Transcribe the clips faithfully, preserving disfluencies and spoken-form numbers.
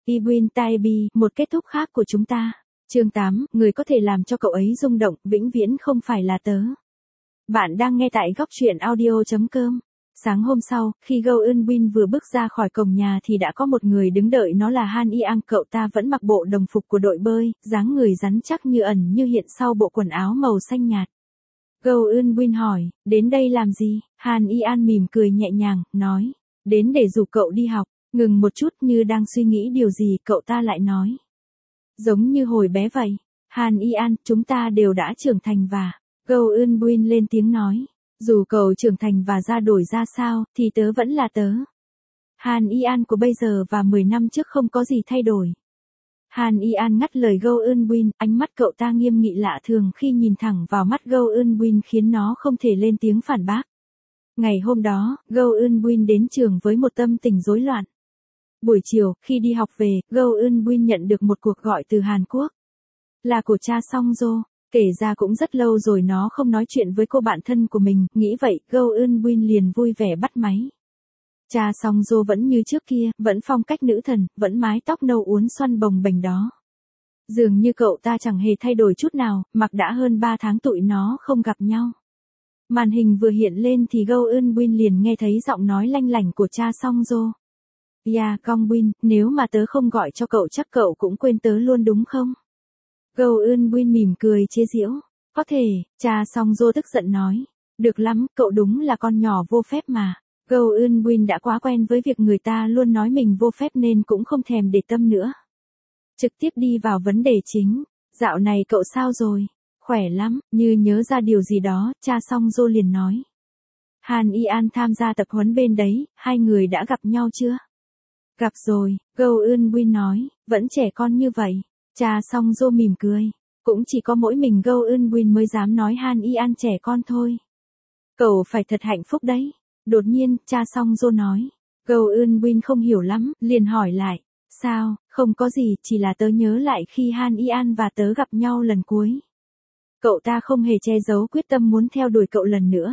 Ibn Taybi, một kết thúc khác của chúng ta. Chương tám, người có thể làm cho cậu ấy rung động, vĩnh viễn không phải là tớ. Bạn đang nghe tại góc truyện audio chấm com. Sáng hôm sau, khi Go Eun Bin vừa bước ra khỏi cổng nhà thì đã có một người đứng đợi nó là Han Y-ang. Cậu ta vẫn mặc bộ đồng phục của đội bơi, dáng người rắn chắc như ẩn như hiện sau bộ quần áo màu xanh nhạt. Go Eun Bin hỏi, đến đây làm gì? Han Y-an mỉm cười nhẹ nhàng, nói, đến để rủ cậu đi học. Ngừng một chút như đang suy nghĩ điều gì, cậu ta lại nói. Giống như hồi bé vậy. Han Y-an, chúng ta đều đã trưởng thành và... Go Eun Bin lên tiếng nói. Dù cậu trưởng thành và ra đổi ra sao, thì tớ vẫn là tớ. Han Y-an của bây giờ và mười năm trước không có gì thay đổi. Han Y-an ngắt lời Go Eun Bin, ánh mắt cậu ta nghiêm nghị lạ thường khi nhìn thẳng vào mắt Go Eun Bin khiến nó không thể lên tiếng phản bác. Ngày hôm đó, Go Eun Bin đến trường với một tâm tình rối loạn. Buổi chiều, khi đi học về, Go Eun Bin nhận được một cuộc gọi từ Hàn Quốc. Là của cha Song Jo. Kể ra cũng rất lâu rồi nó không nói chuyện với cô bạn thân của mình, nghĩ vậy, Go Eun Bin liền vui vẻ bắt máy. Cha Song Jo vẫn như trước kia, vẫn phong cách nữ thần, vẫn mái tóc nâu uốn xoăn bồng bềnh đó. Dường như cậu ta chẳng hề thay đổi chút nào, mặc đã hơn ba tháng tụi nó không gặp nhau. Màn hình vừa hiện lên thì Go Eun Bin liền nghe thấy giọng nói lanh lảnh của cha Song Jo. Ya Gong Bin, nếu mà tớ không gọi cho cậu chắc cậu cũng quên tớ luôn đúng không? Go Eun Bin mỉm cười chế giễu. Có thể, cha Song Jo tức giận nói. Được lắm, cậu đúng là con nhỏ vô phép mà. Go Eun Bin đã quá quen với việc người ta luôn nói mình vô phép nên cũng không thèm để tâm nữa. Trực tiếp đi vào vấn đề chính. Dạo này cậu sao rồi? Khỏe lắm, như nhớ ra điều gì đó, cha Song Jo liền nói. Han Y-an tham gia tập huấn bên đấy, hai người đã gặp nhau chưa? Gặp rồi, Go Eun Bin nói, vẫn trẻ con như vậy. Cha Song Jo mỉm cười. Cũng chỉ có mỗi mình Go Eun Bin mới dám nói Han Y-an trẻ con thôi. Cậu phải thật hạnh phúc đấy. Đột nhiên, cha Song Jo nói. Go Eun Bin không hiểu lắm, liền hỏi lại. Sao, không có gì, chỉ là tớ nhớ lại khi Han Y-an và tớ gặp nhau lần cuối. Cậu ta không hề che giấu quyết tâm muốn theo đuổi cậu lần nữa.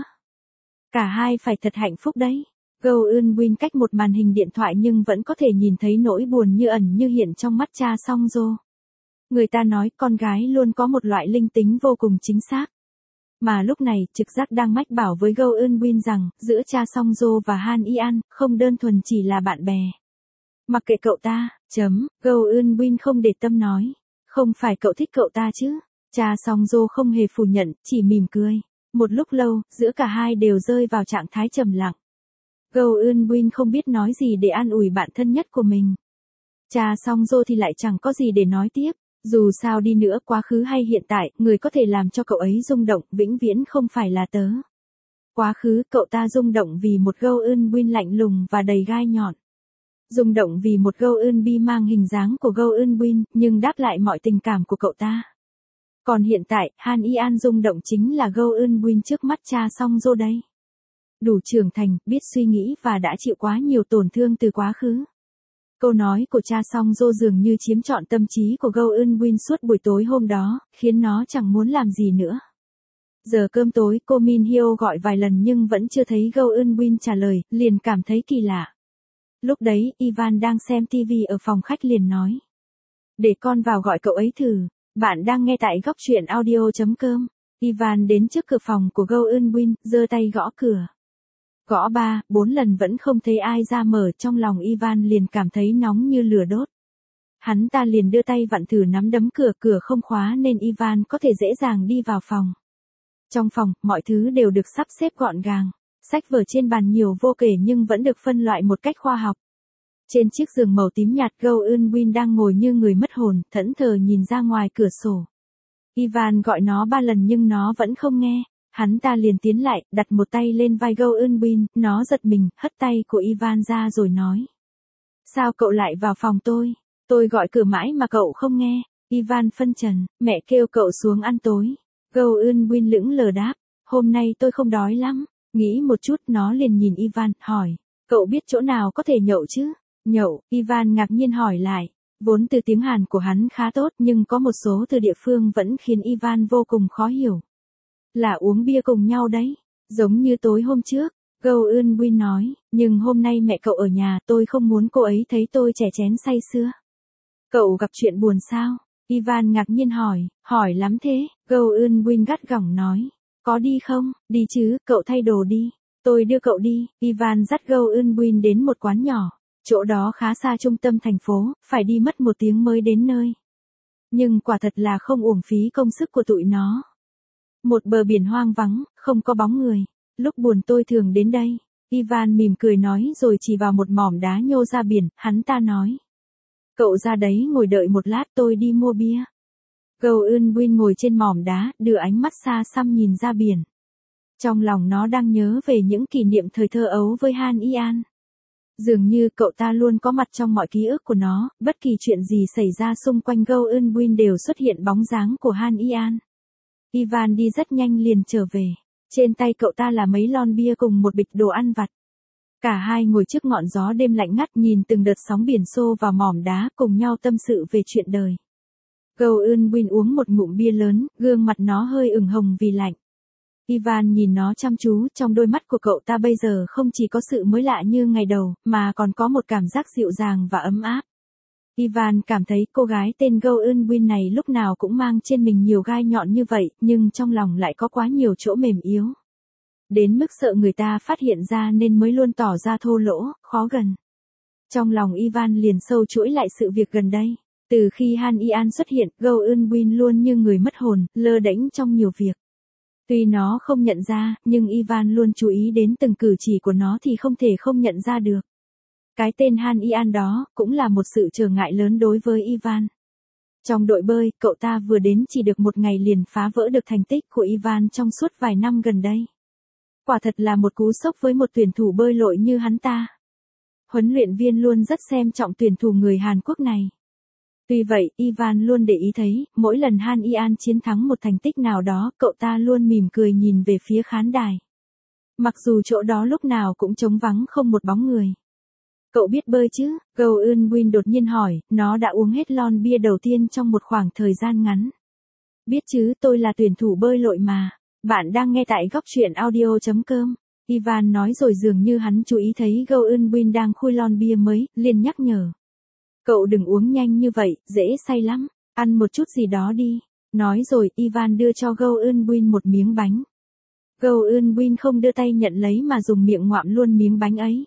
Cả hai phải thật hạnh phúc đấy. Go Eun Bin cách một màn hình điện thoại nhưng vẫn có thể nhìn thấy nỗi buồn như ẩn như hiện trong mắt cha Song Jo. Người ta nói con gái luôn có một loại linh tính vô cùng chính xác. Mà lúc này, trực giác đang mách bảo với Go Eun Bin rằng, giữa cha Song Jo và Han Y-an, không đơn thuần chỉ là bạn bè. Mặc kệ cậu ta, chấm, Go Eun Bin không để tâm nói. Không phải cậu thích cậu ta chứ? Cha Song Jo không hề phủ nhận, chỉ mỉm cười. Một lúc lâu, giữa cả hai đều rơi vào trạng thái trầm lặng. Go Eun Bin không biết nói gì để an ủi bạn thân nhất của mình. Cha Song Jo thì lại chẳng có gì để nói tiếp. Dù sao đi nữa, quá khứ hay hiện tại, người có thể làm cho cậu ấy rung động, vĩnh viễn không phải là tớ. Quá khứ, cậu ta rung động vì một Go Eun Bin lạnh lùng và đầy gai nhọn. Rung động vì một Go Eun Bin mang hình dáng của Go Eun Bin, nhưng đáp lại mọi tình cảm của cậu ta. Còn hiện tại, Han Y-an rung động chính là Go Eun Bin trước mắt cha Song Jo đây. Đủ trưởng thành, biết suy nghĩ và đã chịu quá nhiều tổn thương từ quá khứ. Câu nói của cha Song Jo dường như chiếm trọn tâm trí của Go Eun Bin suốt buổi tối hôm đó, khiến nó chẳng muốn làm gì nữa. Giờ cơm tối, cô Min Hyo gọi vài lần nhưng vẫn chưa thấy Go Eun Bin trả lời, liền cảm thấy kỳ lạ. Lúc đấy, Ivan đang xem ti vi ở phòng khách liền nói. Để con vào gọi cậu ấy thử. Bạn đang nghe tại góc truyện audio chấm com. Ivan đến trước cửa phòng của Go Eun Bin, giơ tay gõ cửa. Gõ ba, bốn lần vẫn không thấy ai ra mở, trong lòng Ivan liền cảm thấy nóng như lửa đốt. Hắn ta liền đưa tay vặn thử nắm đấm cửa, cửa không khóa nên Ivan có thể dễ dàng đi vào phòng. Trong phòng, mọi thứ đều được sắp xếp gọn gàng. Sách vở trên bàn nhiều vô kể nhưng vẫn được phân loại một cách khoa học. Trên chiếc giường màu tím nhạt, Go Eun Bin đang ngồi như người mất hồn, thẫn thờ nhìn ra ngoài cửa sổ. Ivan gọi nó ba lần nhưng nó vẫn không nghe. Hắn ta liền tiến lại, đặt một tay lên vai Go Eun Bin, nó giật mình, hất tay của Ivan ra rồi nói. Sao cậu lại vào phòng tôi? Tôi gọi cửa mãi mà cậu không nghe. Ivan phân trần, mẹ kêu cậu xuống ăn tối. Go Eun Bin lững lờ đáp, hôm nay tôi không đói lắm. Nghĩ một chút nó liền nhìn Ivan, hỏi, cậu biết chỗ nào có thể nhậu chứ? Nhậu, Ivan ngạc nhiên hỏi lại. Vốn từ tiếng Hàn của hắn khá tốt nhưng có một số từ địa phương vẫn khiến Ivan vô cùng khó hiểu. Là uống bia cùng nhau đấy, giống như tối hôm trước. Go Eun Bin nói, nhưng hôm nay mẹ cậu ở nhà, tôi không muốn cô ấy thấy tôi chè chén say sưa. Cậu gặp chuyện buồn sao? Ivan ngạc nhiên hỏi, hỏi lắm thế, Goldwyn gắt gỏng nói. Có đi không? Đi chứ, cậu thay đồ đi. Tôi đưa cậu đi. Ivan dắt Goldwyn đến một quán nhỏ. Chỗ đó khá xa trung tâm thành phố, phải đi mất một tiếng mới đến nơi. Nhưng quả thật là không uổng phí công sức của tụi nó. Một bờ biển hoang vắng, không có bóng người. Lúc buồn tôi thường đến đây. Ivan mỉm cười nói rồi chỉ vào một mỏm đá nhô ra biển, hắn ta nói. Cậu ra đấy ngồi đợi một lát tôi đi mua bia. Goldwyn ngồi trên mỏm đá, đưa ánh mắt xa xăm nhìn ra biển. Trong lòng nó đang nhớ về những kỷ niệm thời thơ ấu với Han Ian. Dường như cậu ta luôn có mặt trong mọi ký ức của nó, bất kỳ chuyện gì xảy ra xung quanh Goldwyn đều xuất hiện bóng dáng của Han Ian. Ivan đi rất nhanh liền trở về. Trên tay cậu ta là mấy lon bia cùng một bịch đồ ăn vặt. Cả hai ngồi trước ngọn gió đêm lạnh ngắt nhìn từng đợt sóng biển xô vào mỏm đá cùng nhau tâm sự về chuyện đời. Goldwyn uống một ngụm bia lớn, gương mặt nó hơi ửng hồng vì lạnh. Ivan nhìn nó chăm chú, trong đôi mắt của cậu ta bây giờ không chỉ có sự mới lạ như ngày đầu, mà còn có một cảm giác dịu dàng và ấm áp. Ivan cảm thấy cô gái tên Goldwyn này lúc nào cũng mang trên mình nhiều gai nhọn như vậy, nhưng trong lòng lại có quá nhiều chỗ mềm yếu. Đến mức sợ người ta phát hiện ra nên mới luôn tỏ ra thô lỗ, khó gần. Trong lòng Ivan liền sâu chuỗi lại sự việc gần đây. Từ khi Han Ian xuất hiện, Goldwyn luôn như người mất hồn, lơ đễnh trong nhiều việc. Tuy nó không nhận ra, nhưng Ivan luôn chú ý đến từng cử chỉ của nó thì không thể không nhận ra được. Cái tên Han Ian đó, cũng là một sự trở ngại lớn đối với Ivan. Trong đội bơi, cậu ta vừa đến chỉ được một ngày liền phá vỡ được thành tích của Ivan trong suốt vài năm gần đây. Quả thật là một cú sốc với một tuyển thủ bơi lội như hắn ta. Huấn luyện viên luôn rất xem trọng tuyển thủ người Hàn Quốc này. Tuy vậy, Ivan luôn để ý thấy, mỗi lần Han Ian chiến thắng một thành tích nào đó, cậu ta luôn mỉm cười nhìn về phía khán đài. Mặc dù chỗ đó lúc nào cũng trống vắng không một bóng người. Cậu biết bơi chứ? Goldwyn đột nhiên hỏi, nó đã uống hết lon bia đầu tiên trong một khoảng thời gian ngắn. Biết chứ, tôi là tuyển thủ bơi lội mà. Bạn đang nghe tại góc truyện audio chấm com. Ivan nói rồi dường như hắn chú ý thấy Goldwyn đang khui lon bia mới, liền nhắc nhở. Cậu đừng uống nhanh như vậy, dễ say lắm, ăn một chút gì đó đi. Nói rồi, Ivan đưa cho Goldwyn một miếng bánh. Goldwyn không đưa tay nhận lấy mà dùng miệng ngoạm luôn miếng bánh ấy.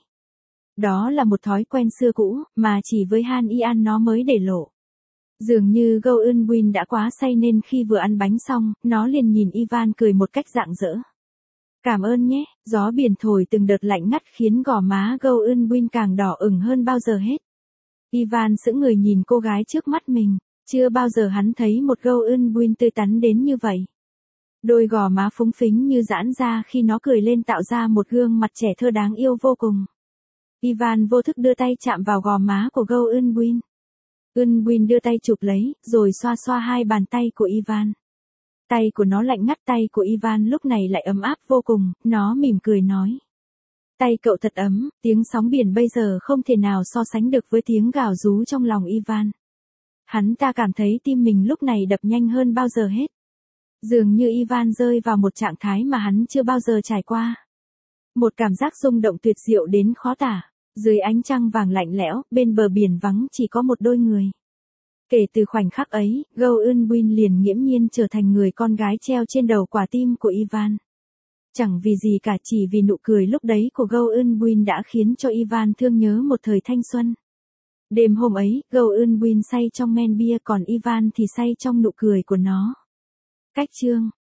Đó là một thói quen xưa cũ, mà chỉ với Han Ian nó mới để lộ. Dường như Goldwyn đã quá say nên khi vừa ăn bánh xong, nó liền nhìn Ivan cười một cách rạng rỡ. Cảm ơn nhé, gió biển thổi từng đợt lạnh ngắt khiến gò má Goldwyn càng đỏ ửng hơn bao giờ hết. Ivan sững người nhìn cô gái trước mắt mình, chưa bao giờ hắn thấy một Goldwyn tươi tắn đến như vậy. Đôi gò má phúng phính như giãn ra khi nó cười lên tạo ra một gương mặt trẻ thơ đáng yêu vô cùng. Ivan vô thức đưa tay chạm vào gò má của Goldwyn. Goldwyn đưa tay chụp lấy, rồi xoa xoa hai bàn tay của Ivan. Tay của nó lạnh ngắt, tay của Ivan lúc này lại ấm áp vô cùng, nó mỉm cười nói. Tay cậu thật ấm, tiếng sóng biển bây giờ không thể nào so sánh được với tiếng gào rú trong lòng Ivan. Hắn ta cảm thấy tim mình lúc này đập nhanh hơn bao giờ hết. Dường như Ivan rơi vào một trạng thái mà hắn chưa bao giờ trải qua. Một cảm giác rung động tuyệt diệu đến khó tả. Dưới ánh trăng vàng lạnh lẽo, bên bờ biển vắng chỉ có một đôi người. Kể từ khoảnh khắc ấy, Goldwyn liền nghiễm nhiên trở thành người con gái treo trên đầu quả tim của Ivan. Chẳng vì gì cả, chỉ vì nụ cười lúc đấy của Goldwyn đã khiến cho Ivan thương nhớ một thời thanh xuân. Đêm hôm ấy, Goldwyn say trong men bia còn Ivan thì say trong nụ cười của nó. Cách chương